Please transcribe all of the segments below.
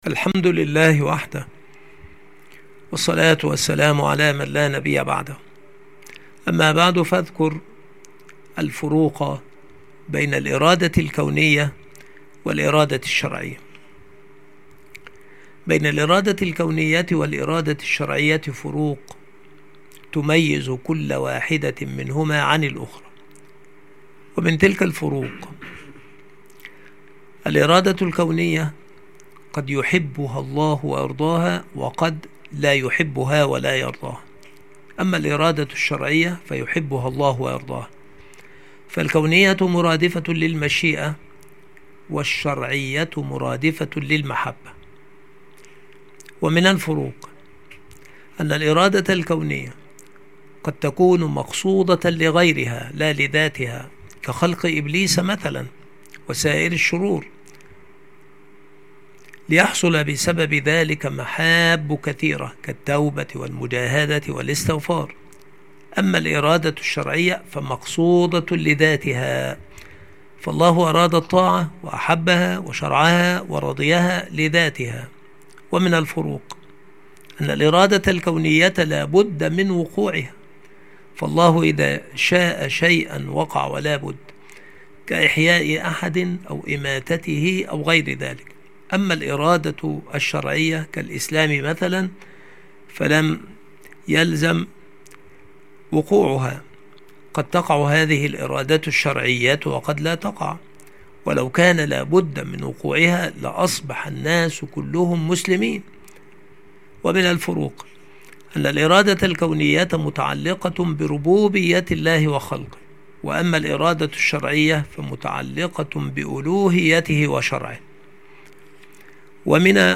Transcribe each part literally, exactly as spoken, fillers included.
الحمد لله وحده، والصلاة والسلام على من لا نبي بعده. أما بعد، فاذكر الفروق بين الإرادة الكونية والإرادة الشرعية. بين الإرادة الكونية والإرادة الشرعية فروق تميز كل واحدة منهما عن الأخرى. ومن تلك الفروق: الإرادة الكونية قد يحبها الله ويرضاها، وقد لا يحبها ولا يرضاها. أما الإرادة الشرعية فيحبها الله ويرضاها. فالكونية مرادفة للمشيئة، والشرعية مرادفة للمحبة. ومن الفروق أن الإرادة الكونية قد تكون مقصودة لغيرها لا لذاتها، كخلق إبليس مثلا وسائر الشرور، ليحصل بسبب ذلك محاب كثيرة كالتوبة والمجاهدة والاستغفار. أما الإرادة الشرعية فمقصودة لذاتها، فالله أراد الطاعة وأحبها وشرعها ورضيها لذاتها. ومن الفروق أن الإرادة الكونية لا بد من وقوعها، فالله إذا شاء شيئا وقع ولا بد، كإحياء أحد أو إماتته أو غير ذلك. أما الإرادة الشرعية كالإسلام مثلا فلم يلزم وقوعها، قد تقع هذه الإرادة الشرعية وقد لا تقع، ولو كان لا بد من وقوعها لأصبح الناس كلهم مسلمين. ومن الفروق أن الإرادة الكونية متعلقة بربوبية الله وخلقه، وأما الإرادة الشرعية فمتعلقة بألوهيته وشرعه. ومن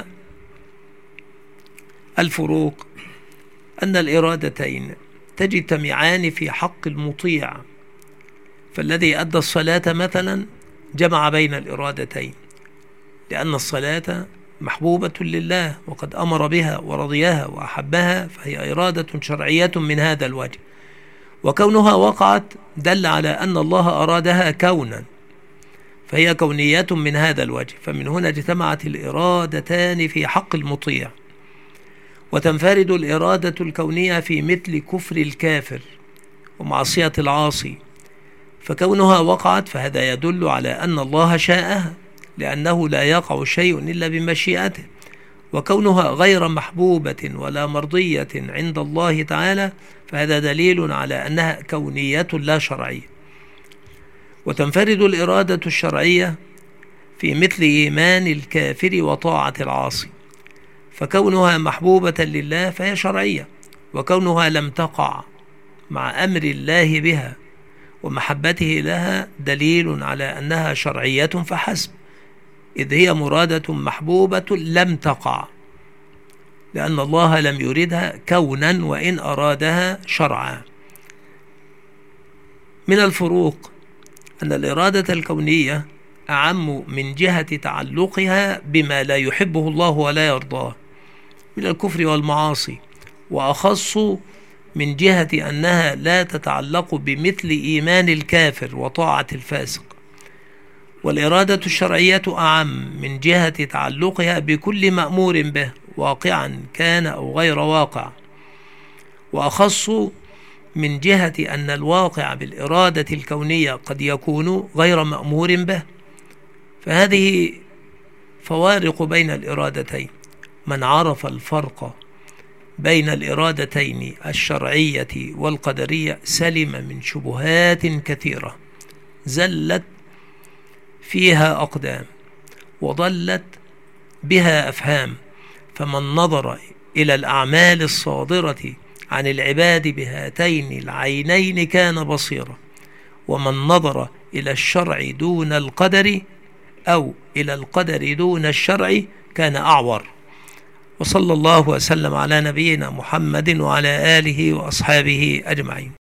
الفروق أن الإرادتين تجتمعان في حق المطيع، فالذي أدى الصلاة مثلا جمع بين الإرادتين، لأن الصلاة محبوبة لله وقد أمر بها ورضيها وأحبها، فهي إرادة شرعية من هذا الوجه. وكونها وقعت دل على أن الله أرادها كونا، فهي كونية من هذا الوجه. فمن هنا اجتمعت الإرادتان في حق المطيع. وتنفرد الإرادة الكونية في مثل كفر الكافر ومعصية العاصي، فكونها وقعت فهذا يدل على أن الله شاءها، لأنه لا يقع شيء إلا بمشيئته. وكونها غير محبوبة ولا مرضية عند الله تعالى فهذا دليل على أنها كونية لا شرعية. وتنفرد الإرادة الشرعية في مثل إيمان الكافر وطاعة العاصي، فكونها محبوبة لله فهي شرعية، وكونها لم تقع مع أمر الله بها ومحبته لها دليل على أنها شرعية فحسب، إذ هي مرادة محبوبة لم تقع، لأن الله لم يردها كونا وإن أرادها شرعا. من الفروق أن الإرادة الكونية أعم من جهة تعلقها بما لا يحبه الله ولا يرضاه من الكفر والمعاصي، وأخص من جهة أنها لا تتعلق بمثل إيمان الكافر وطاعة الفاسق. والإرادة الشرعية أعم من جهة تعلقها بكل مأمور به واقعا كان أو غير واقع، وأخص من جهة أن الواقع بالإرادة الكونية قد يكون غير مأمور به. فهذه فوارق بين الإرادتين. من عرف الفرق بين الإرادتين الشرعية والقدرية سلم من شبهات كثيرة زلت فيها أقدام وضلت بها أفهام. فمن نظر إلى الأعمال الصادرة عن العباد بهاتين العينين كان بصيرا، ومن نظر إلى الشرع دون القدر أو إلى القدر دون الشرع كان أعور. وصلى الله وسلم على نبينا محمد وعلى آله وأصحابه أجمعين.